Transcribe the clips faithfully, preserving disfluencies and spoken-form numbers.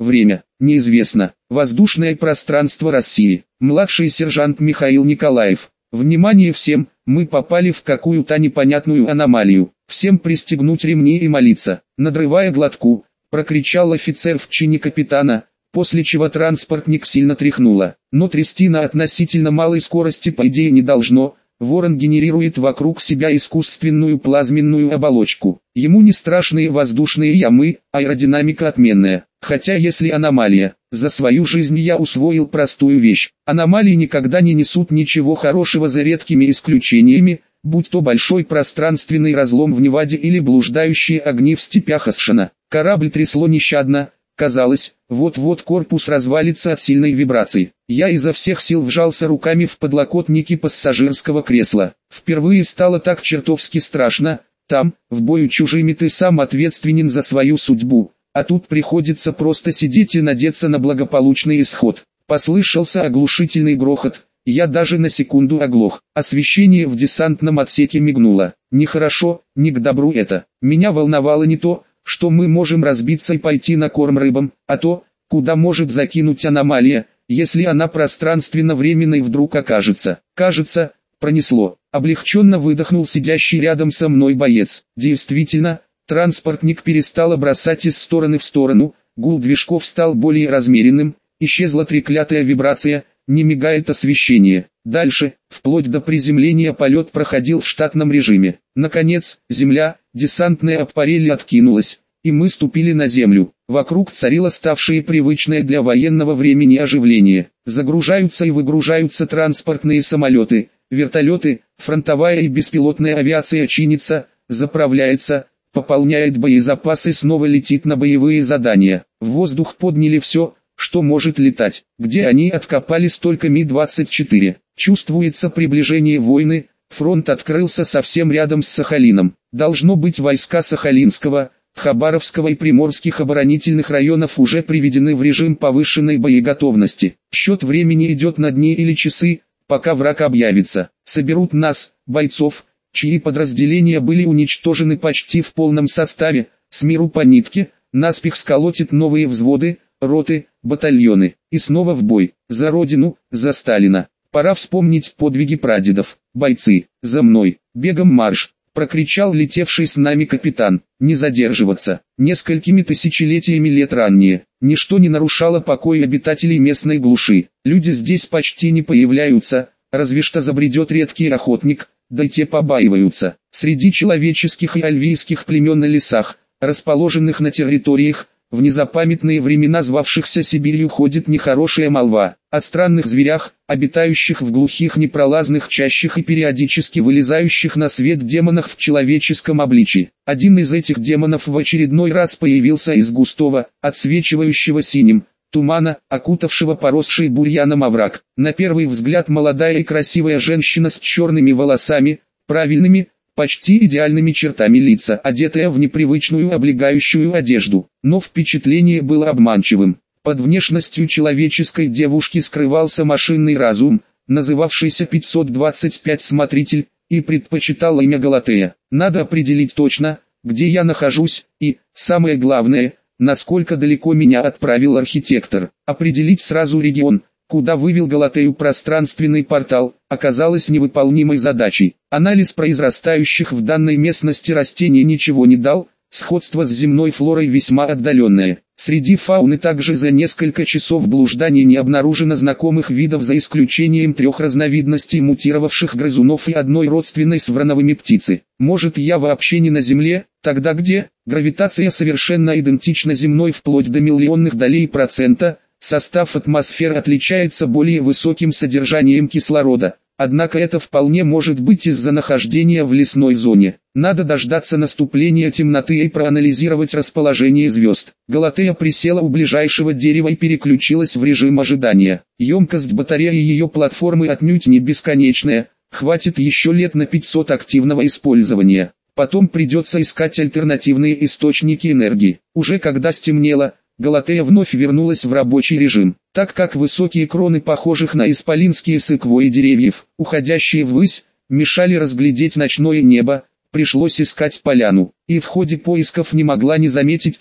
Время. Неизвестно. Воздушное пространство России. Младший сержант Михаил Николаев. Внимание всем, мы попали в какую-то непонятную аномалию. Всем пристегнуть ремни и молиться. Надрывая глотку, прокричал офицер в чине капитана, после чего транспортник сильно тряхнуло. Но трясти на относительно малой скорости по идее не должно. Ворон генерирует вокруг себя искусственную плазменную оболочку. Ему не страшные воздушные ямы, аэродинамика отменная. Хотя если аномалия, за свою жизнь я усвоил простую вещь. Аномалии никогда не несут ничего хорошего за редкими исключениями, будь то большой пространственный разлом в Неваде или блуждающие огни в степях Асшана. Корабль трясло нещадно. Казалось, вот-вот корпус развалится от сильной вибрации. Я изо всех сил вжался руками в подлокотники пассажирского кресла. Впервые стало так чертовски страшно. Там, в бою чужими, ты сам ответственен за свою судьбу, а тут приходится просто сидеть и надеяться на благополучный исход. Послышался оглушительный грохот. Я даже на секунду оглох. Освещение в десантном отсеке мигнуло. Нехорошо, не к добру это. Меня волновало не то, что мы можем разбиться и пойти на корм рыбам, а то, куда может закинуть аномалия, если она пространственно-временной вдруг окажется. Кажется, пронесло. Облегченно выдохнул сидящий рядом со мной боец. Действительно, транспортник перестал бросать из стороны в сторону, гул движков стал более размеренным, исчезла треклятая вибрация, не мигает освещение. Дальше, вплоть до приземления, полет проходил в штатном режиме. Наконец, земля, десантная аппарель откинулась, и мы ступили на землю. Вокруг царило ставшее привычное для военного времени оживление. Загружаются и выгружаются транспортные самолеты, вертолеты, фронтовая и беспилотная авиация чинится, заправляется, пополняет боезапасы и снова летит на боевые задания. В воздух подняли все, что может летать. Где они откопали столько Ми двадцать четыре? Чувствуется приближение войны, фронт открылся совсем рядом с Сахалином. Должно быть, войска Сахалинского, Хабаровского и Приморских оборонительных районов уже приведены в режим повышенной боеготовности. Счет времени идет на дни или часы, пока враг объявится. Соберут нас, бойцов, чьи подразделения были уничтожены почти в полном составе, с миру по нитке, наспех сколотит новые взводы, роты, батальоны, и снова в бой, за родину, за Сталина. Пора вспомнить подвиги прадедов. Бойцы, за мной, бегом марш, прокричал летевший с нами капитан. Не задерживаться. Несколькими тысячелетиями лет ранее, ничто не нарушало покой обитателей местной глуши. Люди здесь почти не появляются, разве что забредет редкий охотник, да и те побаиваются. Среди человеческих и альвийских племен на лесах, расположенных на территориях, в незапамятные времена звавшихся Сибирью, ходит нехорошая молва о странных зверях, обитающих в глухих непролазных чащах и периодически вылезающих на свет демонах в человеческом обличии. Один из этих демонов в очередной раз появился из густого, отсвечивающего синим, тумана, окутавшего поросший бурьяном овраг. На первый взгляд молодая и красивая женщина с черными волосами, правильными, почти идеальными чертами лица, одетая в непривычную облегающую одежду. Но впечатление было обманчивым. Под внешностью человеческой девушки скрывался машинный разум, называвшийся пятьсот двадцать пять смотритель, и предпочитал имя Галатея. Надо определить точно, где я нахожусь, и, самое главное, насколько далеко меня отправил архитектор. Определить сразу регион, куда вывел Галатею пространственный портал, оказалось невыполнимой задачей. Анализ произрастающих в данной местности растений ничего не дал, сходство с земной флорой весьма отдаленное. Среди фауны также за несколько часов блужданий не обнаружено знакомых видов, за исключением трех разновидностей мутировавших грызунов и одной родственной с врановыми птицы. Может, я вообще не на Земле? Тогда где? Гравитация совершенно идентична земной вплоть до миллионных долей процента. Состав атмосферы отличается более высоким содержанием кислорода, однако это вполне может быть из-за нахождения в лесной зоне. Надо дождаться наступления темноты и проанализировать расположение звезд. Галатея присела у ближайшего дерева и переключилась в режим ожидания. Емкость батареи ее платформы отнюдь не бесконечная, хватит еще лет на пятьсот активного использования. Потом придется искать альтернативные источники энергии. Уже когда стемнело, Галатея вновь вернулась в рабочий режим, так как высокие кроны похожих на исполинские секвойи деревьев, уходящие ввысь, мешали разглядеть ночное небо. Пришлось искать поляну, и в ходе поисков не могла не заметить то,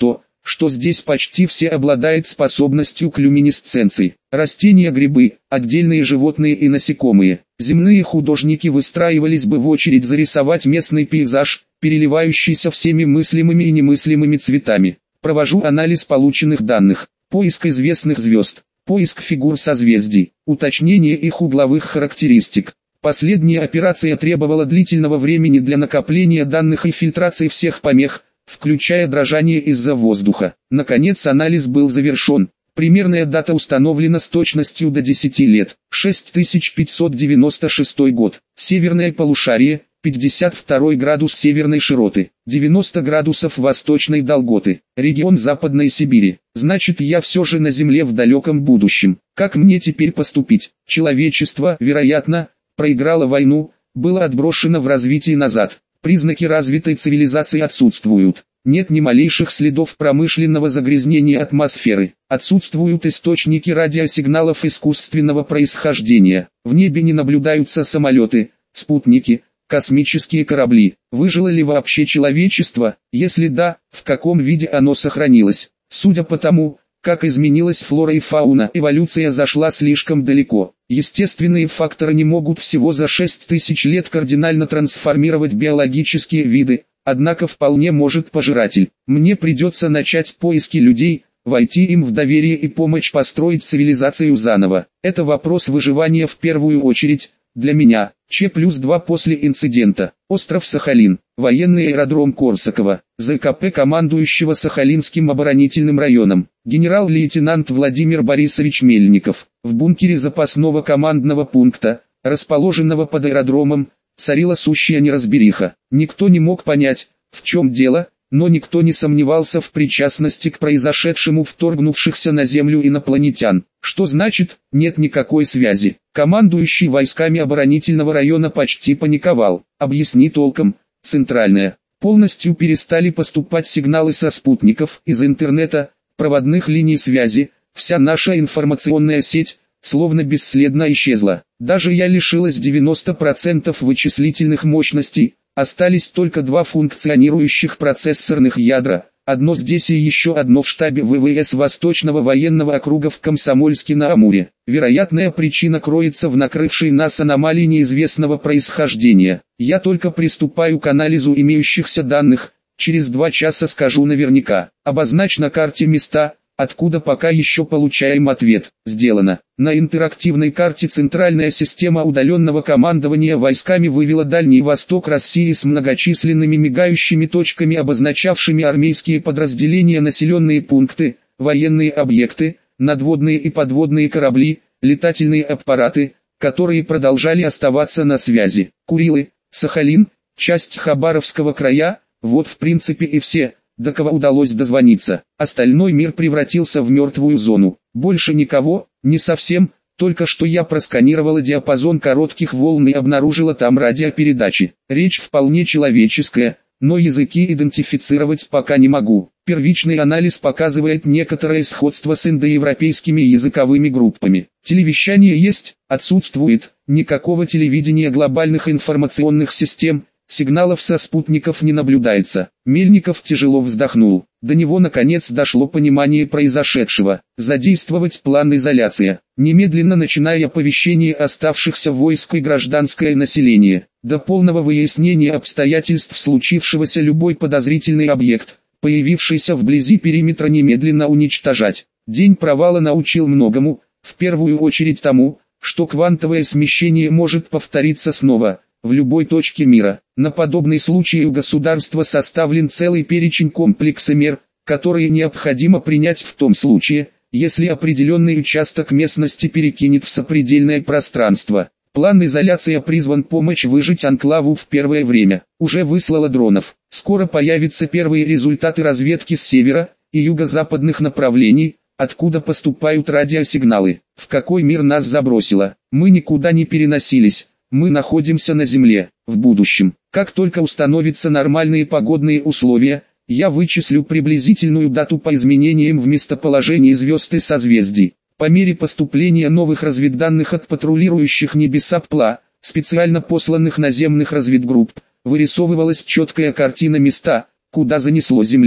что здесь почти все обладают способностью к люминесценции. Растения, грибы, отдельные животные и насекомые. Земные художники выстраивались бы в очередь зарисовать местный пейзаж, переливающийся всеми мыслимыми и немыслимыми цветами. Провожу анализ полученных данных, поиск известных звезд, поиск фигур созвездий, уточнение их угловых характеристик. Последняя операция требовала длительного времени для накопления данных и фильтрации всех помех, включая дрожание из-за воздуха. Наконец анализ был завершен. Примерная дата установлена с точностью до десяти лет. шесть тысяч пятьсот девяносто шестой год. Северное полушарие, пятьдесят второй градус северной широты, девяносто градусов восточной долготы. Регион Западной Сибири. Значит, я все же на Земле в далеком будущем. Как мне теперь поступить? Человечество, вероятно, проиграло войну, было отброшено в развитии назад. Признаки развитой цивилизации отсутствуют. Нет ни малейших следов промышленного загрязнения атмосферы. Отсутствуют источники радиосигналов искусственного происхождения. В небе не наблюдаются самолеты, спутники, космические корабли. Выжило ли вообще человечество? Если да, в каком виде оно сохранилось? Судя по тому, как изменилась флора и фауна, эволюция зашла слишком далеко. Естественные факторы не могут всего за шесть тысяч лет кардинально трансформировать биологические виды, однако вполне может пожиратель. Мне придется начать поиски людей, войти им в доверие и помочь построить цивилизацию заново. Это вопрос выживания в первую очередь, для меня. Ч плюс два после инцидента. Остров Сахалин. Военный аэродром Корсакова. ЗКП командующего Сахалинским оборонительным районом. Генерал-лейтенант Владимир Борисович Мельников. В бункере запасного командного пункта, расположенного под аэродромом, царила сущая неразбериха. Никто не мог понять, в чем дело, но никто не сомневался в причастности к произошедшему вторгнувшихся на Землю инопланетян. Что значит, нет никакой связи? Командующий войсками оборонительного района почти паниковал. Объясни толком, центральная. Полностью перестали поступать сигналы со спутников, из интернета, проводных линий связи, вся наша информационная сеть, словно бесследно исчезла. Даже я лишилась девяноста процентов вычислительных мощностей, остались только два функционирующих процессорных ядра, одно здесь и еще одно в штабе ВВС Восточного военного округа в Комсомольске-на-Амуре. Вероятная причина кроется в накрывшей нас аномалии неизвестного происхождения. Я только приступаю к анализу имеющихся данных, через два часа скажу наверняка. Обозначь на карте места, откуда пока еще получаем ответ. Сделано. На интерактивной карте центральная система удаленного командования войсками вывела Дальний Восток России с многочисленными мигающими точками, обозначавшими армейские подразделения, населенные пункты, военные объекты, надводные и подводные корабли, летательные аппараты, которые продолжали оставаться на связи. Курилы, Сахалин, часть Хабаровского края, вот в принципе и все, до кого удалось дозвониться. Остальной мир превратился в мертвую зону. Больше никого, не совсем, только что я просканировала диапазон коротких волн и обнаружила там радиопередачи. Речь вполне человеческая, но языки идентифицировать пока не могу. Первичный анализ показывает некоторое сходство с индоевропейскими языковыми группами. Телевещание есть, отсутствует, никакого телевидения глобальных информационных систем, сигналов со спутников не наблюдается. Мельников тяжело вздохнул. До него наконец дошло понимание произошедшего. Задействовать план изоляции. Немедленно начиная оповещение оставшихся войск и гражданское население. До полного выяснения обстоятельств случившегося любой подозрительный объект, появившийся вблизи периметра, немедленно уничтожать. День провала научил многому, в первую очередь тому, что квантовое смещение может повториться снова, в любой точке мира. На подобный случай у государства составлен целый перечень комплекса мер, которые необходимо принять в том случае, если определенный участок местности перекинет в сопредельное пространство. План изоляции призван помочь выжить анклаву в первое время. Уже выслала дронов. Скоро появятся первые результаты разведки с севера и юго-западных направлений, откуда поступают радиосигналы. В какой мир нас забросило? Мы никуда не переносились. Мы находимся на Земле, в будущем. Как только установятся нормальные погодные условия, я вычислю приблизительную дату по изменениям в местоположении звезд и созвездий. По мере поступления новых разведданных от патрулирующих небеса ПЛА, специально посланных наземных разведгрупп, вырисовывалась четкая картина места, куда занесло землян.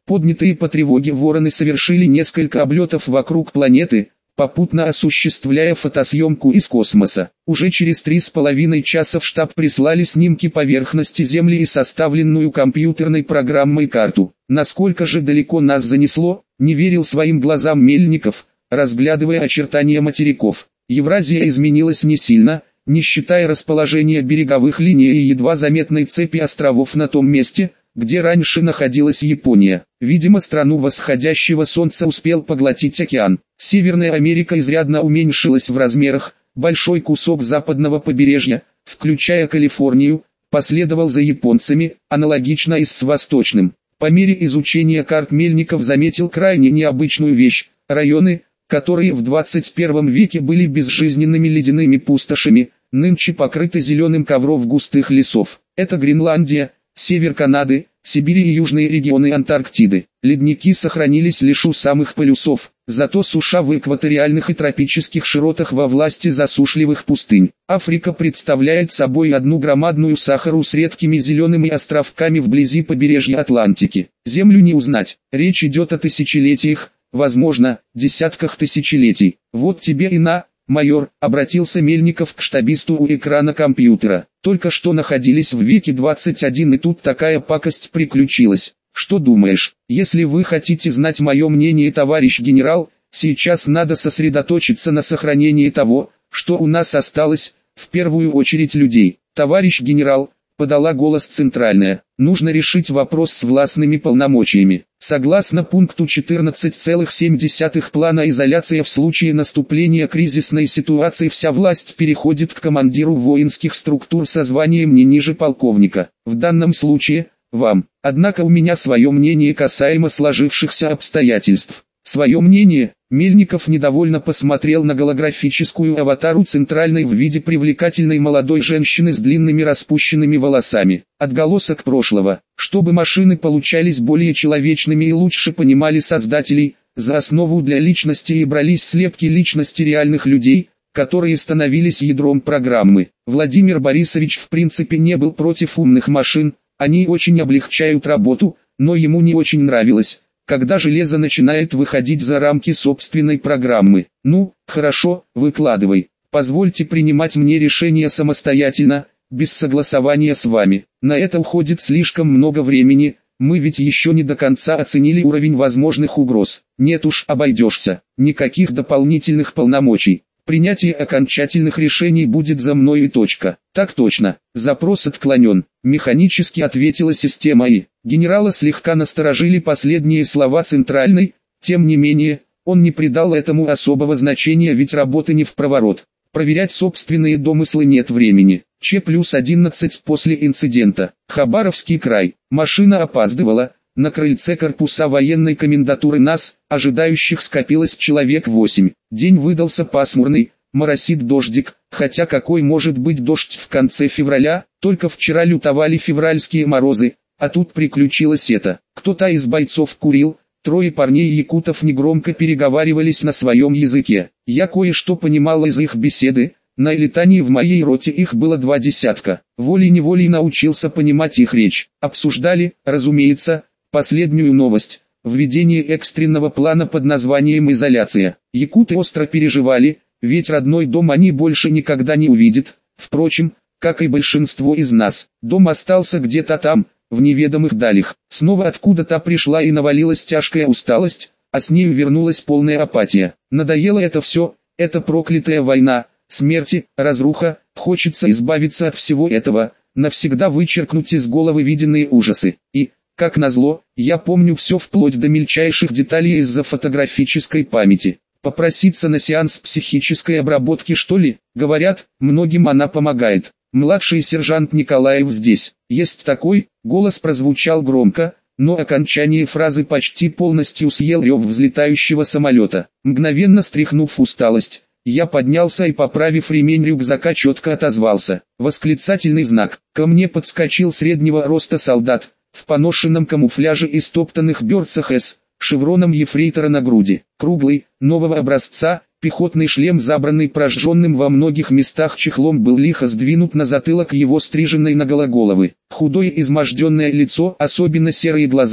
Поднятые по тревоге вороны совершили несколько облетов вокруг планеты, попутно осуществляя фотосъемку из космоса. Уже через три с половиной часа в штаб прислали снимки поверхности Земли и составленную компьютерной программой карту. Насколько же далеко нас занесло, не верил своим глазам Мельников, разглядывая очертания материков. Евразия изменилась не сильно, не считая расположения береговых линий и едва заметной цепи островов на том месте, где раньше находилась Япония. Видимо, страну восходящего солнца успел поглотить океан. Северная Америка изрядно уменьшилась в размерах, большой кусок западного побережья, включая Калифорнию, последовал за японцами, аналогично и с восточным. По мере изучения карт Мельников заметил крайне необычную вещь: районы, которые в двадцать первом веке были безжизненными ледяными пустошами, нынче покрыты зеленым ковром густых лесов. Это Гренландия, север Канады, Сибирь и южные регионы Антарктиды. Ледники сохранились лишь у самых полюсов, зато суша в экваториальных и тропических широтах во власти засушливых пустынь. Африка представляет собой одну громадную Сахару с редкими зелеными островками вблизи побережья Атлантики. Землю не узнать, речь идет о тысячелетиях, возможно, десятках тысячелетий. Вот тебе и на... «Майор», — обратился Мельников к штабисту у экрана компьютера. «Только что находились в веке двадцать один, и тут такая пакость приключилась. Что думаешь? Если вы хотите знать мое мнение, товарищ генерал, сейчас надо сосредоточиться на сохранении того, что у нас осталось, в первую очередь людей». «Товарищ генерал», — подала голос центральная, — «нужно решить вопрос с властными полномочиями. Согласно пункту четырнадцать целых семь десятых плана изоляции, в случае наступления кризисной ситуации вся власть переходит к командиру воинских структур со званием не ниже полковника. В данном случае, вам. Однако у меня свое мнение касаемо сложившихся обстоятельств». Свое мнение? Мельников недовольно посмотрел на голографическую аватару центральной в виде привлекательной молодой женщины с длинными распущенными волосами. Отголосок прошлого. Чтобы машины получались более человечными и лучше понимали создателей, за основу для личности и брались слепки личности реальных людей, которые становились ядром программы. Владимир Борисович в принципе не был против умных машин, они очень облегчают работу, но ему не очень нравилось, когда железо начинает выходить за рамки собственной программы. «Ну, хорошо, выкладывай. Позвольте принимать мне решение самостоятельно, без согласования с вами. На это уходит слишком много времени, мы ведь еще не до конца оценили уровень возможных угроз. Нет уж, обойдешься. Никаких дополнительных полномочий. Принятие окончательных решений будет за мной и точка». «Так точно. Запрос отклонен», — механически ответила система И. Генерала слегка насторожили последние слова центральной, тем не менее, он не придал этому особого значения, ведь работы не впроворот. Проверять собственные домыслы нет времени. Ч плюс одиннадцать после инцидента. Хабаровский край. Машина опаздывала. На крыльце корпуса военной комендатуры нас, ожидающих, скопилось человек восемь. День выдался пасмурный, моросит дождик, хотя какой может быть дождь в конце февраля, только вчера лютовали февральские морозы, а тут приключилось это. Кто-то из бойцов курил, трое парней-якутов негромко переговаривались на своем языке. Я кое-что понимал из их беседы, на летании в моей роте их было два десятка. Волей-неволей научился понимать их речь. Обсуждали, разумеется, последнюю новость, введение экстренного плана под названием «изоляция». Якуты остро переживали, ведь родной дом они больше никогда не увидят, впрочем, как и большинство из нас. Дом остался где-то там, в неведомых далях. Снова откуда-то пришла и навалилась тяжкая усталость, а с нею вернулась полная апатия. Надоело это все, эта проклятая война, смерти, разруха, хочется избавиться от всего этого, навсегда вычеркнуть из головы виденные ужасы. И, как назло, я помню все вплоть до мельчайших деталей из-за фотографической памяти. Попроситься на сеанс психической обработки, что ли? Говорят, многим она помогает. Младший сержант Николаев здесь. Есть такой? Голос прозвучал громко, но окончание фразы почти полностью съел рев взлетающего самолета. Мгновенно стряхнув усталость, я поднялся и, поправив ремень рюкзака, четко отозвался. Восклицательный знак. Ко мне подскочил среднего роста солдат, в поношенном камуфляже и стоптанных берцах С, шевроном ефрейтора на груди. Круглый, нового образца, пехотный шлем, забранный прожженным во многих местах чехлом, был лихо сдвинут на затылок его стриженной наголо головы. Худое изможденное лицо, особенно серые глаза,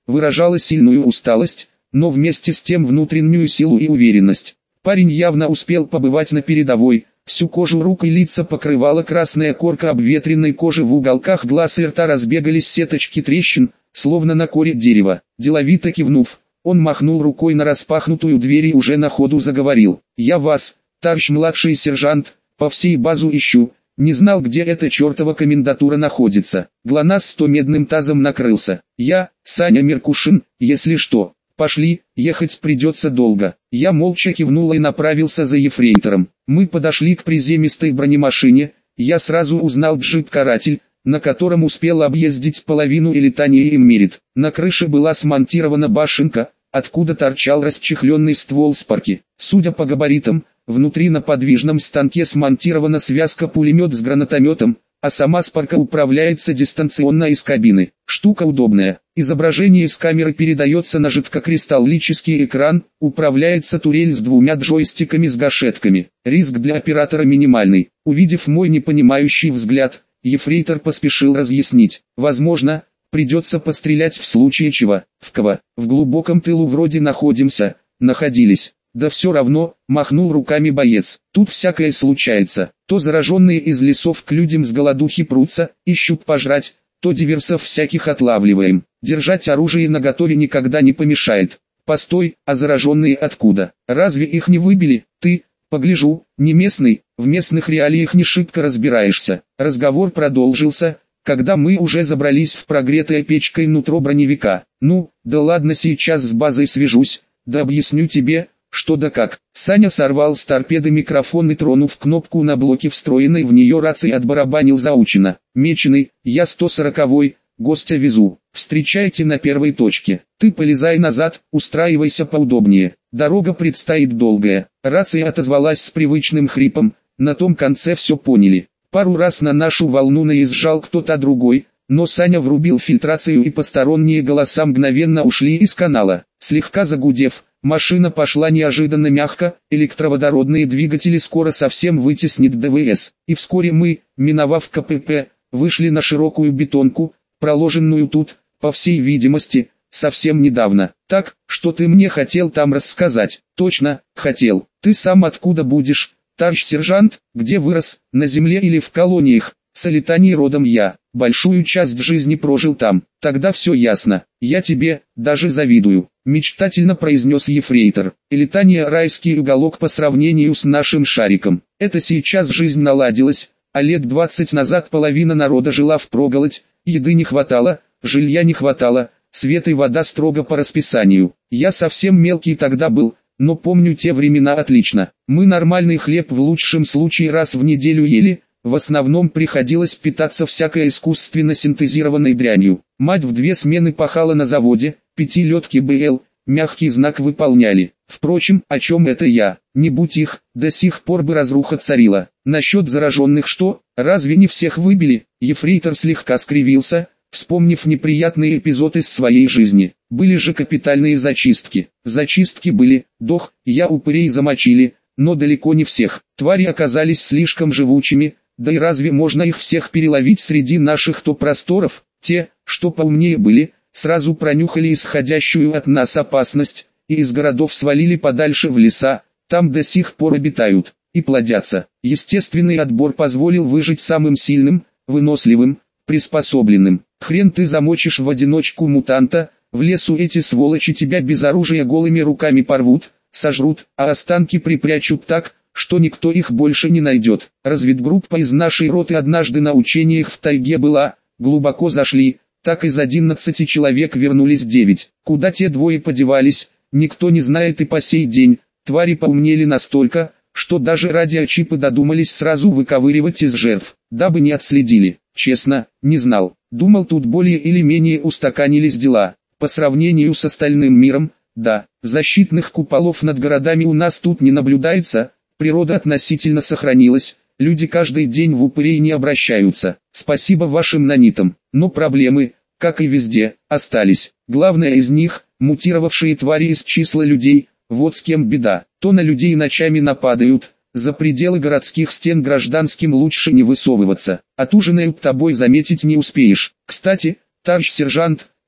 выражало сильную усталость, но вместе с тем внутреннюю силу и уверенность. Парень явно успел побывать на передовой, всю кожу рук и лица покрывала красная корка обветренной кожи, в уголках глаз и рта разбегались сеточки трещин, словно на коре дерева. Деловито кивнув, он махнул рукой на распахнутую дверь и уже на ходу заговорил. «Я вас, товарищ младший сержант, по всей базу ищу, не знал, где эта чертова комендатура находится». ГЛОНАСС сто медным тазом накрылся. «Я, Саня Меркушин, если что, пошли, ехать придется долго». Я молча кивнул и направился за ефрейтором. Мы подошли к приземистой бронемашине, я сразу узнал джип-каратель, на котором успел объездить половину Элитании и Мерит. На крыше была смонтирована башенка, откуда торчал расчехленный ствол спарки. Судя по габаритам, внутри на подвижном станке смонтирована связка пулемет с гранатометом, а сама спарка управляется дистанционно из кабины. Штука удобная. Изображение с камеры передается на жидкокристаллический экран, управляется турель с двумя джойстиками с гашетками. Риск для оператора минимальный. Увидев мой непонимающий взгляд, ефрейтор поспешил разъяснить. Возможно, придется пострелять в случае чего. В кого? В глубоком тылу вроде находимся, находились. Да все равно, махнул руками боец. Тут всякое случается. То зараженные из лесов к людям с голодухи прутся, ищут пожрать, то диверсов всяких отлавливаем. Держать оружие наготове никогда не помешает. Постой, а зараженные откуда? Разве их не выбили? Ты, погляжу, не местный, в местных реалиях не шибко разбираешься. Разговор продолжился, когда мы уже забрались в прогретое печкой нутро броневика. Ну, да ладно, сейчас с базой свяжусь, да объясню тебе, что да как. Саня сорвал с торпеды микрофон и, тронув кнопку на блоке встроенной в нее рации, отбарабанил заучено. «Меченый, я сто сороковой, гостя везу. Встречайте на первой точке. Ты полезай назад, устраивайся поудобнее. Дорога предстоит долгая». Рация отозвалась с привычным хрипом, на том конце все поняли. Пару раз на нашу волну наезжал кто-то другой, но Саня врубил фильтрацию и посторонние голоса мгновенно ушли из канала. Слегка загудев, машина пошла неожиданно мягко, электроводородные двигатели скоро совсем вытеснит ДВС, и вскоре мы, миновав КПП, вышли на широкую бетонку, проложенную тут, по всей видимости, совсем недавно. «Так, что ты мне хотел там рассказать?» «Точно, хотел. Ты сам откуда будешь, товарищ сержант? Где вырос, на земле или в колониях?» «С Элитании родом я, большую часть жизни прожил там». «Тогда все ясно, я тебе, даже завидую», — мечтательно произнес ефрейтор. «Элитания — райский уголок по сравнению с нашим шариком. Это сейчас жизнь наладилась, а лет двадцать назад половина народа жила впроголодь, еды не хватало, жилья не хватало, свет и вода строго по расписанию. Я совсем мелкий тогда был, но помню те времена отлично. Мы нормальный хлеб в лучшем случае раз в неделю ели, в основном приходилось питаться всякой искусственно синтезированной дрянью. Мать в две смены пахала на заводе, пятилетки БЛ, мягкий знак выполняли. Впрочем, о чем это я? Не будь их, до сих пор бы разруха царила. Насчет зараженных что? Разве не всех выбили?» Ефрейтор слегка скривился, вспомнив неприятный эпизод из своей жизни. «Были же капитальные зачистки». «Зачистки были, дох, я упырей замочили, но далеко не всех. Твари оказались слишком живучими, да и разве можно их всех переловить среди наших то просторов?» Те, что поумнее были, сразу пронюхали исходящую от нас опасность, и из городов свалили подальше в леса, там до сих пор обитают, и плодятся. Естественный отбор позволил выжить самым сильным, выносливым, приспособленным. Хрен ты замочишь в одиночку мутанта, в лесу эти сволочи тебя без оружия голыми руками порвут, сожрут, а останки припрячут так, что никто их больше не найдет. Разведгруппа из нашей роты однажды на учениях в тайге была, глубоко зашли, так из одиннадцати человек вернулись девять. Куда те двое подевались, никто не знает и по сей день. Твари поумнели настолько, что даже радиочипы додумались сразу выковыривать из жертв, дабы не отследили. Честно, не знал. Думал, тут более или менее устаканились дела. По сравнению с остальным миром, да, защитных куполов над городами у нас тут не наблюдается, природа относительно сохранилась, люди каждый день в упырей не обращаются. Спасибо вашим нанитам, но проблемы, как и везде, остались. Главное из них – мутировавшие твари из числа людей, вот с кем беда. То на людей ночами нападают, за пределы городских стен гражданским лучше не высовываться. Отужинают тобой заметить не успеешь. Кстати, товарищ сержант,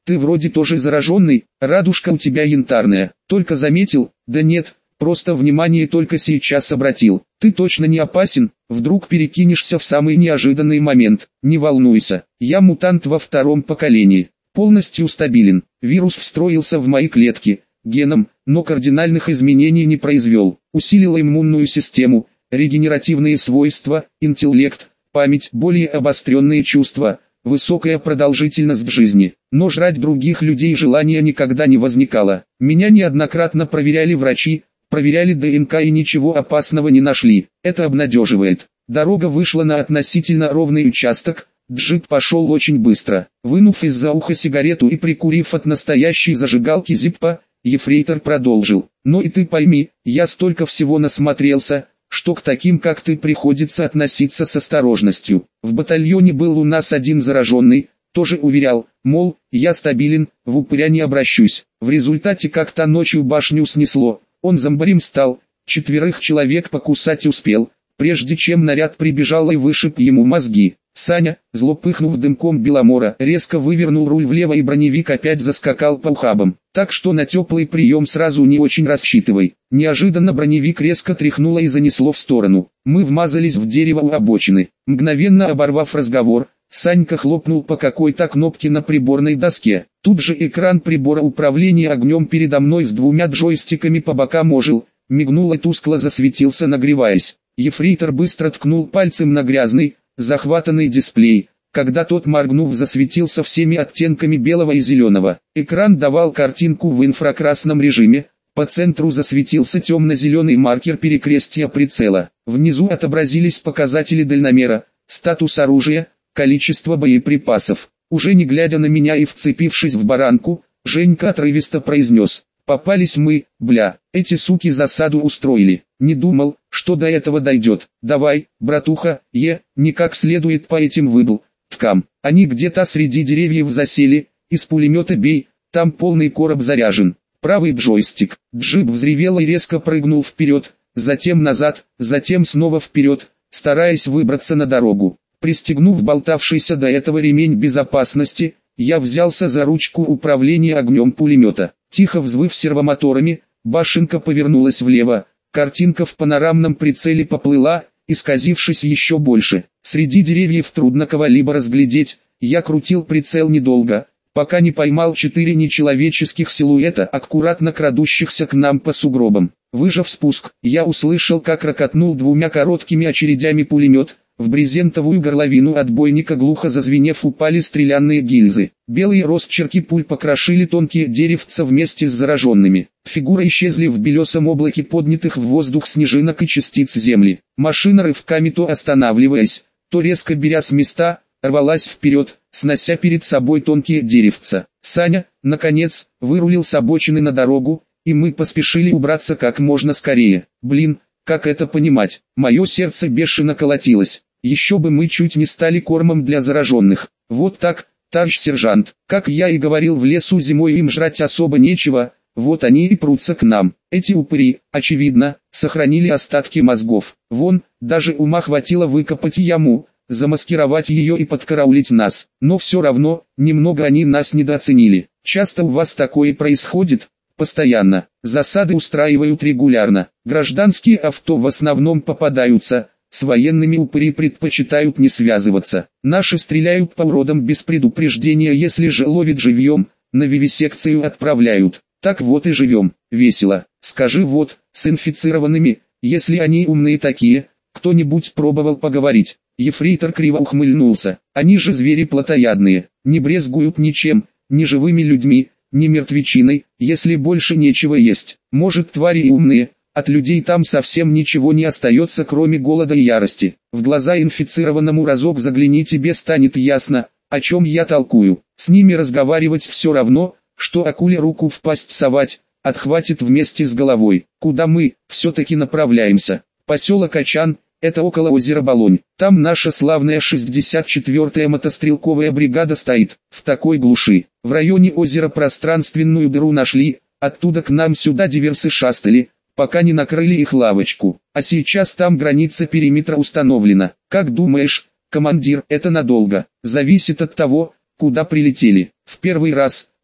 Ты вроде тоже зараженный, радужка у тебя янтарная. Только заметил? Да нет, просто внимание только сейчас обратил. Ты точно не опасен, вдруг перекинешься в самый неожиданный момент. Не волнуйся, я мутант во втором поколении. Полностью стабилен. Вирус встроился в мои клетки, геном, но кардинальных изменений не произвел. Усилил иммунную систему, регенеративные свойства, интеллект, память, более обостренные чувства, высокая продолжительность жизни. Но жрать других людей желания никогда не возникало. Меня неоднократно проверяли врачи, проверяли ДНК и ничего опасного не нашли. Это обнадеживает. Дорога вышла на относительно ровный участок. Джип пошел очень быстро. Вынув из-за уха сигарету и прикурив от настоящей зажигалки Зиппо, ефрейтор продолжил. «Ну и ты пойми, я столько всего насмотрелся, что к таким как ты приходится относиться с осторожностью. В батальоне был у нас один зараженный, тоже уверял, мол, я стабилен, в упыря не обращусь. В результате как-то ночью башню снесло, он зомбарем стал, четверых человек покусать успел, прежде чем наряд прибежал и вышиб ему мозги». Саня, злопыхнув дымком Беломора, резко вывернул руль влево и броневик опять заскакал по ухабам. Так что на теплый прием сразу не очень рассчитывай. Неожиданно броневик резко тряхнуло и занесло в сторону. Мы вмазались в дерево у обочины. Мгновенно оборвав разговор, Санька хлопнул по какой-то кнопке на приборной доске. Тут же экран прибора управления огнем передо мной с двумя джойстиками по бокам ожил, мигнул и тускло засветился, нагреваясь. Ефрейтор быстро ткнул пальцем на грязный, захватанный дисплей, когда тот, моргнув, засветился всеми оттенками белого и зеленого. Экран давал картинку в инфракрасном режиме, по центру засветился темно-зеленый маркер перекрестия прицела. Внизу отобразились показатели дальномера, статус оружия, количество боеприпасов. Уже не глядя на меня и вцепившись в баранку, Женька отрывисто произнес: «Попались мы, бля, эти суки засаду устроили. Не думал, что до этого дойдет. Давай, братуха, е, не как следует по этим выбл, ткам. Они где-то среди деревьев засели, из пулемета бей, там полный короб заряжен». Правый джойстик. Джип взревел и резко прыгнул вперед, затем назад, затем снова вперед, стараясь выбраться на дорогу. Пристегнув болтавшийся до этого ремень безопасности, я взялся за ручку управления огнем пулемета. Тихо взвыв сервомоторами, башенка повернулась влево, картинка в панорамном прицеле поплыла, исказившись еще больше. Среди деревьев трудно кого-либо разглядеть, я крутил прицел недолго, пока не поймал четыре нечеловеческих силуэта, аккуратно крадущихся к нам по сугробам. Выжав спуск, я услышал, как рокотнул двумя короткими очередями пулемет. В брезентовую горловину отбойника, глухо зазвенев, упали стрелянные гильзы. Белые росчерки пуль покрошили тонкие деревца вместе с зараженными. Фигуры исчезли в белесом облаке поднятых в воздух снежинок и частиц земли. Машина рывками, то останавливаясь, то резко беря с места, рвалась вперед, снося перед собой тонкие деревца. Саня, наконец, вырулил с обочины на дорогу, и мы поспешили убраться как можно скорее. Блин, как это понимать? Мое сердце бешено колотилось. Еще бы мы чуть не стали кормом для зараженных. Вот так, товарищ сержант. Как я и говорил, в лесу зимой им жрать особо нечего, вот они и прутся к нам. Эти упыри, очевидно, сохранили остатки мозгов. Вон, даже ума хватило выкопать яму, замаскировать ее и подкараулить нас. Но все равно, немного они нас недооценили. Часто у вас такое происходит? Постоянно. Засады устраивают регулярно. Гражданские авто в основном попадаются. С военными упыри предпочитают не связываться. Наши стреляют по уродам без предупреждения, если же ловят живьем, на вивисекцию отправляют. Так вот и живем. Весело. Скажи вот, с инфицированными, если они умные такие, кто-нибудь пробовал поговорить? Ефрейтор криво ухмыльнулся. Они же звери плотоядные, не брезгуют ничем, ни живыми людьми, ни мертвечиной, если больше нечего есть. Может, твари и умные, от людей там совсем ничего не остается, кроме голода и ярости. В глаза инфицированному разок загляни, тебе станет ясно, о чем я толкую. С ними разговаривать все равно, что акуле руку в пасть совать, отхватит вместе с головой. Куда мы все-таки направляемся? Поселок Очан, это около озера Болонь. Там наша славная шестьдесят четвёртая мотострелковая бригада стоит. В такой глуши. В районе озера пространственную дыру нашли, оттуда к нам сюда диверсы шастали, пока не накрыли их лавочку. А сейчас там граница периметра установлена. Как думаешь, командир, это надолго? Зависит от того, куда прилетели. В первый раз,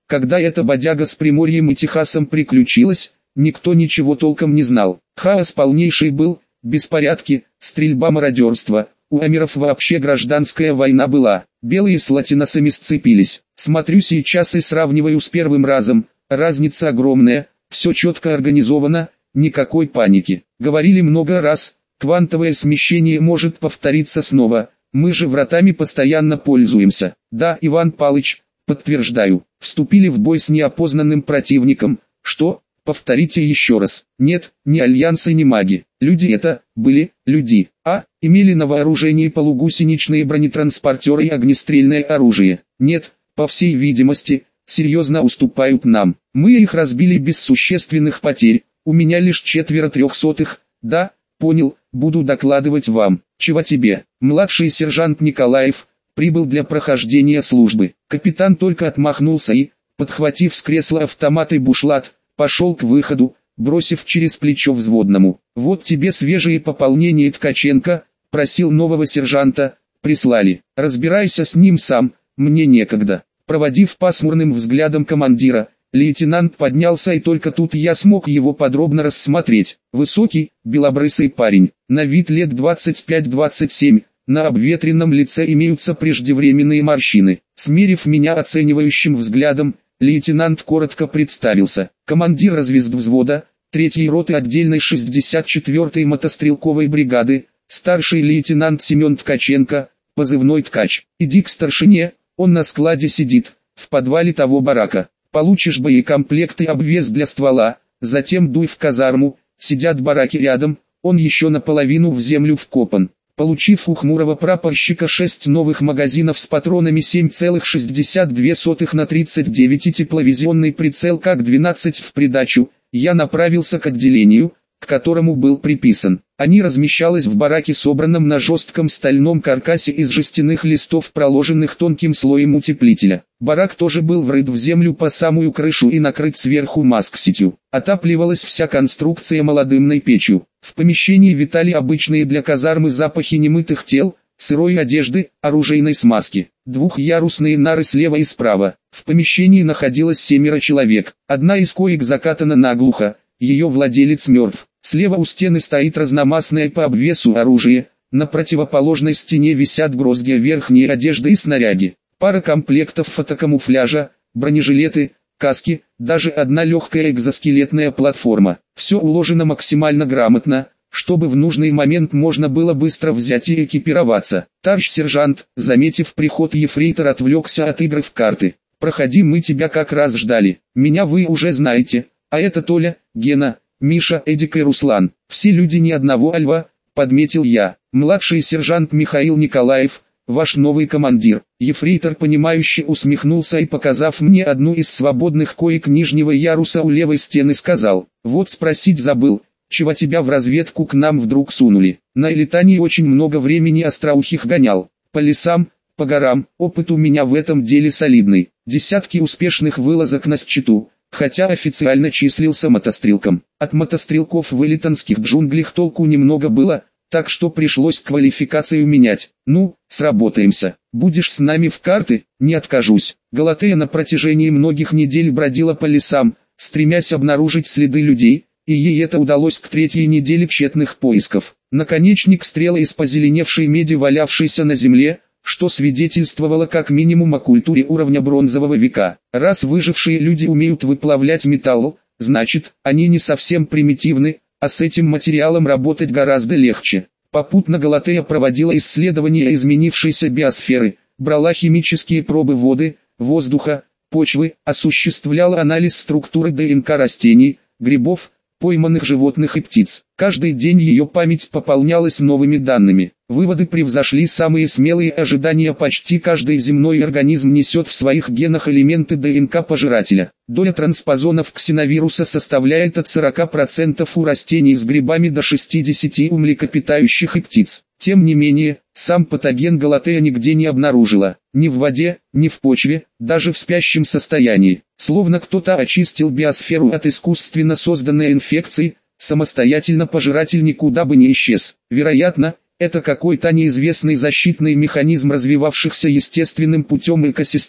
Когда эта бодяга с Приморьем и Техасом приключилась, никто ничего толком не знал. Хаос полнейший был, беспорядки, стрельба, мародерство. У амеров вообще гражданская война была. Белые с латиносами сцепились. Смотрю сейчас и сравниваю с первым разом. Разница огромная, все четко организовано, никакой паники. Говорили много раз, квантовое смещение может повториться снова. Мы же вратами постоянно пользуемся. Да, Иван Палыч, подтверждаю. Вступили в бой с неопознанным противником. Что? Повторите еще раз. Нет, ни альянсы, ни маги. Люди это, были, люди. А, имели на вооружении полугусеничные бронетранспортеры и огнестрельное оружие. Нет, по всей видимости, серьезно уступают нам. Мы их разбили без существенных потерь. У меня лишь четверо трехсотых. Да, понял, буду докладывать вам. Чего тебе? Младший сержант Николаев прибыл для прохождения службы. Капитан только отмахнулся и, подхватив с кресла автомат и бушлат, пошел к выходу, бросив через плечо взводному: «Вот тебе свежие пополнения, Ткаченко», просил нового сержанта, «прислали. Разбирайся с ним сам, мне некогда». Проводив пасмурным взглядом командира, лейтенант поднялся, и только тут я смог его подробно рассмотреть. Высокий, белобрысый парень, на вид лет двадцать пять двадцать семь, на обветренном лице имеются преждевременные морщины. Смерив меня оценивающим взглядом, лейтенант коротко представился: командир разведвзвода, третьей роты отдельной шестьдесят четвёртой мотострелковой бригады, старший лейтенант Семен Ткаченко, позывной Ткач. Иди к старшине, он на складе сидит, в подвале того барака. Получишь боекомплект и обвес для ствола, затем дуй в казарму, сидят бараки рядом, он еще наполовину в землю вкопан. Получив у хмурого прапорщика шесть новых магазинов с патронами семь целых шестьдесят две сотых на тридцать девять и тепловизионный прицел как двенадцать в придачу, я направился к отделению, к которому был приписан. Они размещалось в бараке, собранном на жестком стальном каркасе из жестяных листов, проложенных тонким слоем утеплителя. Барак тоже был врыт в землю по самую крышу и накрыт сверху масксетью. Отапливалась вся конструкция молодымной печью. В помещении витали обычные для казармы запахи немытых тел, сырой одежды, оружейной смазки. Двухъярусные нары слева и справа. В помещении находилось семеро человек. Одна из коек закатана наглухо, ее владелец мертв. Слева у стены стоит разномастное по обвесу оружие, на противоположной стене висят гроздья верхней одежды и снаряги. Пара комплектов фотокамуфляжа, бронежилеты, каски, даже одна легкая экзоскелетная платформа. Все уложено максимально грамотно, чтобы в нужный момент можно было быстро взять и экипироваться. Товарищ сержант, заметив приход, ефрейтор отвлекся от игры в карты. «Проходи, мы тебя как раз ждали. Меня вы уже знаете, а это Толя, Гена, Миша, Эдик и Руслан. Все люди ни одного альва», подметил я. «Младший сержант Михаил Николаев, ваш новый командир». Ефрейтор понимающе усмехнулся и, показав мне одну из свободных коек нижнего яруса у левой стены, сказал: «Вот спросить забыл, чего тебя в разведку к нам вдруг сунули? На Элитании очень много времени остроухих гонял. По лесам, по горам, опыт у меня в этом деле солидный. Десятки успешных вылазок на счету, хотя официально числился мотострелком. От мотострелков в элитанских джунглях толку немного было, так что пришлось квалификацию менять. Ну, сработаемся. Будешь с нами в карты, не откажусь». Галатея на протяжении многих недель бродила по лесам, стремясь обнаружить следы людей, и ей это удалось к третьей неделе тщетных поисков. Наконечник стрелы из позеленевшей меди, валявшейся на земле, что свидетельствовало как минимум о культуре уровня бронзового века. Раз выжившие люди умеют выплавлять металл, значит, они не совсем примитивны, а с этим материалом работать гораздо легче. Попутно Галатея проводила исследования изменившейся биосферы, брала химические пробы воды, воздуха, почвы, осуществляла анализ структуры ДНК растений, грибов, пойманных животных и птиц. Каждый день ее память пополнялась новыми данными. Выводы превзошли самые смелые ожидания. Почти каждый земной организм несет в своих генах элементы ДНК пожирателя. Доля транспозонов ксеновируса составляет от сорока процентов у растений с грибами до шестидесяти процентов у млекопитающих и птиц. Тем не менее, сам патоген Галатея нигде не обнаружила. Ни в воде, ни в почве, даже в спящем состоянии. Словно кто-то очистил биосферу от искусственно созданной инфекции, самостоятельно пожиратель никуда бы не исчез. Вероятно, это какой-то неизвестный защитный механизм развивавшихся естественным путем экосистем,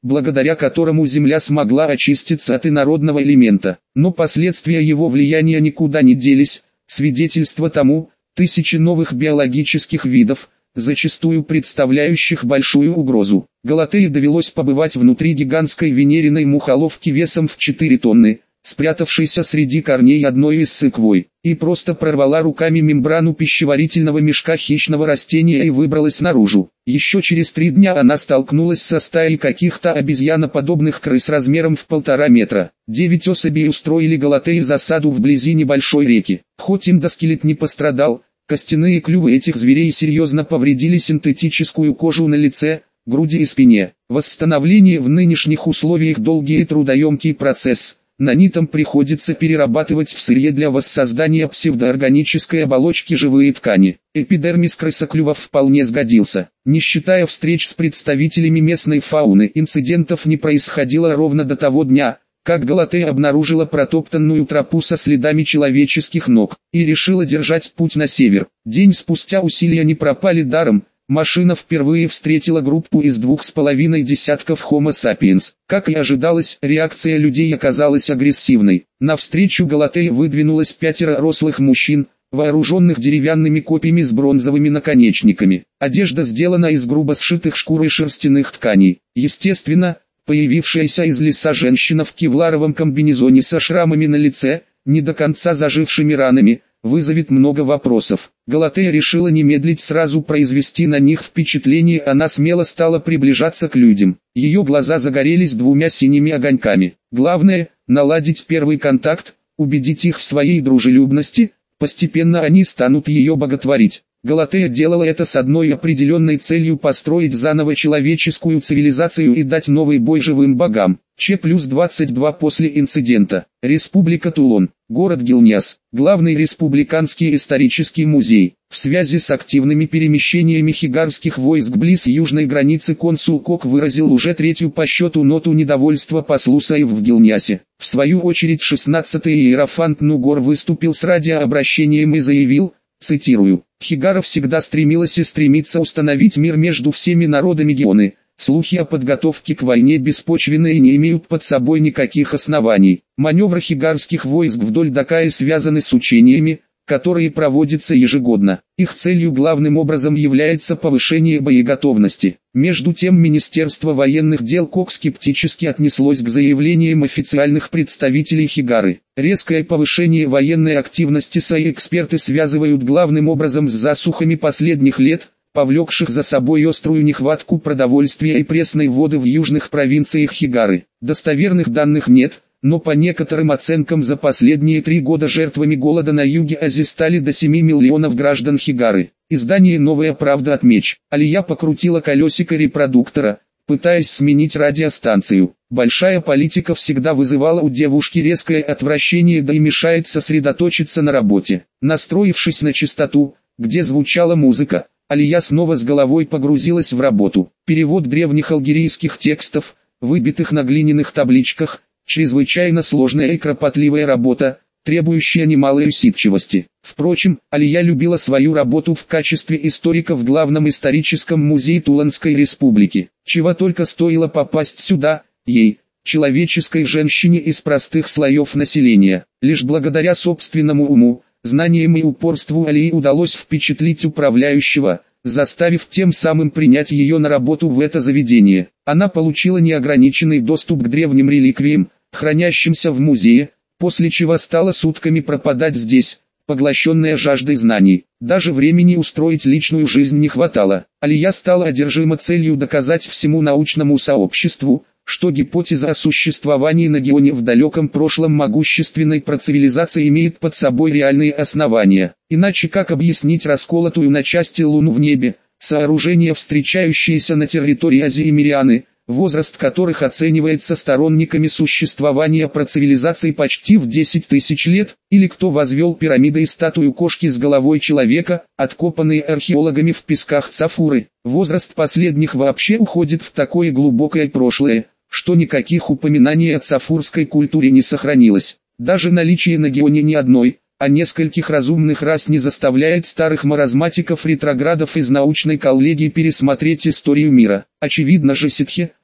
благодаря которому Земля смогла очиститься от инородного элемента. Но последствия его влияния никуда не делись, свидетельство тому – тысячи новых биологических видов, зачастую представляющих большую угрозу. Галатее довелось побывать внутри гигантской венериной мухоловки весом в четыре тонны, спрятавшейся среди корней одной из секвой, и просто прорвала руками мембрану пищеварительного мешка хищного растения и выбралась наружу. Еще через три дня она столкнулась со стаей каких-то обезьяноподобных крыс размером в полтора метра. Девять особей устроили Галатее засаду вблизи небольшой реки. Хоть эндоскелет не пострадал, костяные клювы этих зверей серьезно повредили синтетическую кожу на лице, груди и спине. Восстановление в нынешних условиях долгий и трудоемкий процесс. Нанитам приходится перерабатывать в сырье для воссоздания псевдоорганической оболочки живые ткани. Эпидермис крысоклювов вполне сгодился. Не считая встреч с представителями местной фауны, инцидентов не происходило ровно до того дня, как Галатея обнаружила протоптанную тропу со следами человеческих ног, и решила держать путь на север. День спустя усилия не пропали даром. Машина впервые встретила группу из двух с половиной десятков Homo sapiens. Как и ожидалось, реакция людей оказалась агрессивной. Навстречу Галатее выдвинулось пятеро рослых мужчин, вооруженных деревянными копьями с бронзовыми наконечниками. Одежда сделана из грубо сшитых шкур и шерстяных тканей. Естественно, появившаяся из леса женщина в кевларовом комбинезоне со шрамами на лице, не до конца зажившими ранами, вызовет много вопросов. Галатея решила не медлить сразу произвести на них впечатление, она смело стала приближаться к людям. Ее глаза загорелись двумя синими огоньками. Главное – наладить первый контакт, убедить их в своей дружелюбности, постепенно они станут ее боготворить. Галатея делала это с одной определенной целью – построить заново человеческую цивилизацию и дать новый бой живым богам. Ч плюс двадцать два после инцидента. Республика Тулон. Город Гилняс. Главный республиканский исторический музей. В связи с активными перемещениями хигарских войск близ южной границы консул Кок выразил уже третью по счету ноту недовольства послу Саев в Гилнясе. В свою очередь шестнадцатый иерофант Нугор выступил с радиообращением и заявил, цитирую, «Хигара всегда стремилась и стремится установить мир между всеми народами Гионы. Слухи о подготовке к войне беспочвенны и не имеют под собой никаких оснований. Маневры хигарских войск вдоль Дакаи связаны с учениями, которые проводятся ежегодно. Их целью главным образом является повышение боеготовности». Между тем Министерство военных дел Кок скептически отнеслось к заявлениям официальных представителей Хигары. Резкое повышение военной активности свои эксперты связывают главным образом с засухами последних лет, повлекших за собой острую нехватку продовольствия и пресной воды в южных провинциях Хигары. Достоверных данных нет, но по некоторым оценкам за последние три года жертвами голода на юге Азии стали до семи миллионов граждан Хигары. Издание «Новая правда» отмечь. Алия покрутила колесико репродуктора, пытаясь сменить радиостанцию. Большая политика всегда вызывала у девушки резкое отвращение, да и мешает сосредоточиться на работе. Настроившись на частоту, где звучала музыка, Алия снова с головой погрузилась в работу. Перевод древних алгерийских текстов, выбитых на глиняных табличках, чрезвычайно сложная и кропотливая работа, требующая немалой усидчивости. Впрочем, Алия любила свою работу в качестве историка в главном историческом музее Тулонской республики. Чего только стоило попасть сюда, ей, человеческой женщине из простых слоев населения. Лишь благодаря собственному уму, знаниям и упорству Алии удалось впечатлить управляющего, заставив тем самым принять ее на работу в это заведение. Она получила неограниченный доступ к древним реликвиям, хранящимся в музее, после чего стала сутками пропадать здесь, поглощенная жаждой знаний. Даже времени устроить личную жизнь не хватало. Алия стала одержима целью доказать всему научному сообществу, что гипотеза о существовании на Гионе в далеком прошлом могущественной процивилизации имеет под собой реальные основания. Иначе как объяснить расколотую на части Луну в небе, сооружения, встречающиеся на территории Азии Мирианы, возраст которых оценивается сторонниками существования процивилизации почти в десять тысяч лет, или кто возвел пирамиды и статую кошки с головой человека, откопанные археологами в песках Цафуры. Возраст последних вообще уходит в такое глубокое прошлое, что никаких упоминаний о цафурской культуре не сохранилось. Даже наличие на Гионе не одной, а нескольких разумных рас не заставляет старых маразматиков-ретроградов из научной коллегии пересмотреть историю мира. Очевидно же, ситхи,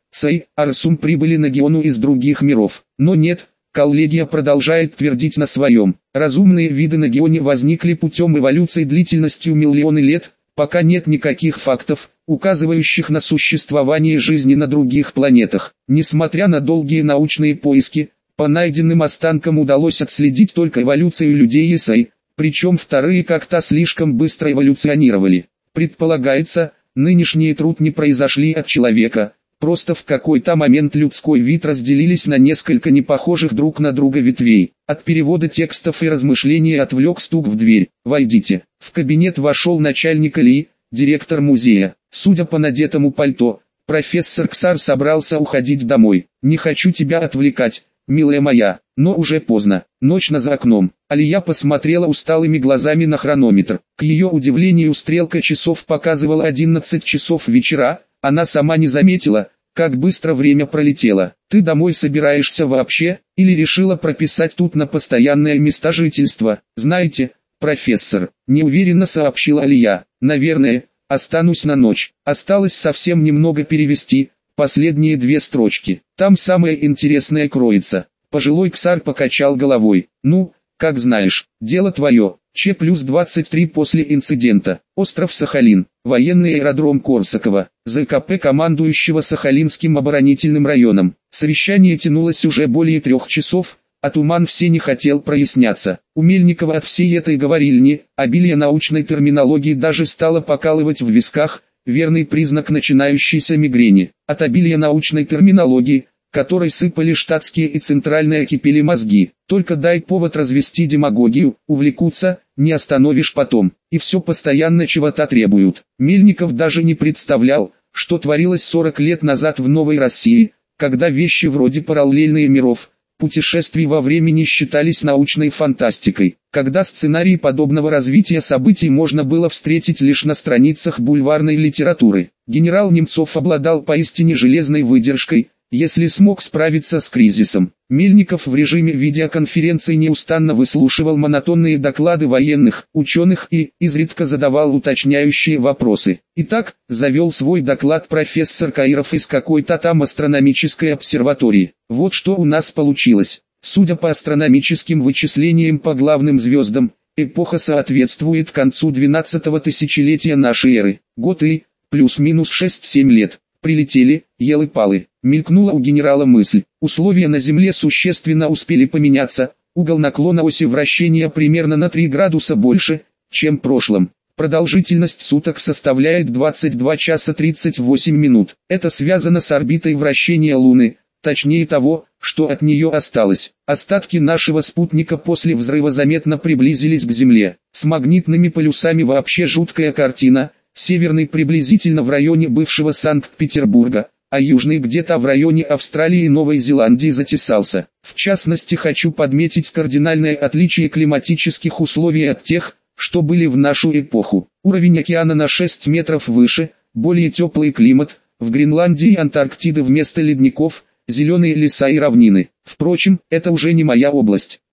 Сай, Арсум прибыли на Геону из других миров. Но нет, коллегия продолжает твердить на своем. Разумные виды на Геоне возникли путем эволюции длительностью миллионы лет, пока нет никаких фактов, указывающих на существование жизни на других планетах. Несмотря на долгие научные поиски, по найденным останкам удалось отследить только эволюцию людей и Сай, причем вторые как-то слишком быстро эволюционировали. Предполагается, нынешние труд не произошли от человека, просто в какой-то момент людской вид разделились на несколько непохожих друг на друга ветвей. От перевода текстов и размышлений отвлек стук в дверь. «Войдите». В кабинет вошел начальник Ильи, директор музея. Судя по надетому пальто, профессор Ксар собрался уходить домой. «Не хочу тебя отвлекать, милая моя, но уже поздно. Ночь за окном». Алия посмотрела усталыми глазами на хронометр. К ее удивлению стрелка часов показывала одиннадцать часов вечера. Она сама не заметила, как быстро время пролетело. «Ты домой собираешься вообще, или решила прописать тут на постоянное место жительства?» «Знаете, профессор», — неуверенно сообщила Алия, — «наверное, останусь на ночь». Осталось совсем немного перевести, последние две строчки. Там самое интересное кроется. Пожилой Ксар покачал головой. «Ну, как знаешь, дело твое». Ч плюс двадцать три после инцидента. Остров Сахалин. Военный аэродром Корсакова. ЗКП командующего Сахалинским оборонительным районом. Совещание тянулось уже более трех часов, а туман все не хотел проясняться. У Мельникова от всей этой говорильни, обилие научной терминологии даже стало покалывать в висках, верный признак начинающейся мигрени. От обилия научной терминологии, которой сыпали штатские и центральные кипели мозги. Только дай повод развести демагогию, увлекутся, не остановишь потом. И все постоянно чего-то требуют. Мельников даже не представлял, что творилось сорок лет назад в Новой России, когда вещи вроде параллельных миров, путешествий во времени считались научной фантастикой. Когда сценарии подобного развития событий можно было встретить лишь на страницах бульварной литературы. Генерал Немцов обладал поистине железной выдержкой, если смог справиться с кризисом. Мельников в режиме видеоконференции неустанно выслушивал монотонные доклады военных, ученых и, изредка задавал уточняющие вопросы. Итак, завел свой доклад профессор Каиров из какой-то там астрономической обсерватории. Вот что у нас получилось. Судя по астрономическим вычислениям по главным звездам, эпоха соответствует концу двенадцатого тысячелетия нашей эры. Год И, плюс-минус шесть-семь лет. Прилетели, елы-палы. Мелькнула у генерала мысль. Условия на Земле существенно успели поменяться, угол наклона оси вращения примерно на три градуса больше, чем в прошлом. Продолжительность суток составляет двадцать два часа тридцать восемь минут. Это связано с орбитой вращения Луны, точнее того, что от нее осталось. Остатки нашего спутника после взрыва заметно приблизились к Земле. С магнитными полюсами вообще жуткая картина. Северный приблизительно в районе бывшего Санкт-Петербурга, а южный где-то в районе Австралии и Новой Зеландии затесался. В частности, хочу подметить кардинальное отличие климатических условий от тех, что были в нашу эпоху. Уровень океана на шесть метров выше, более теплый климат, в Гренландии и Антарктиде вместо ледников, зеленые леса и равнины. Впрочем, это уже не моя область.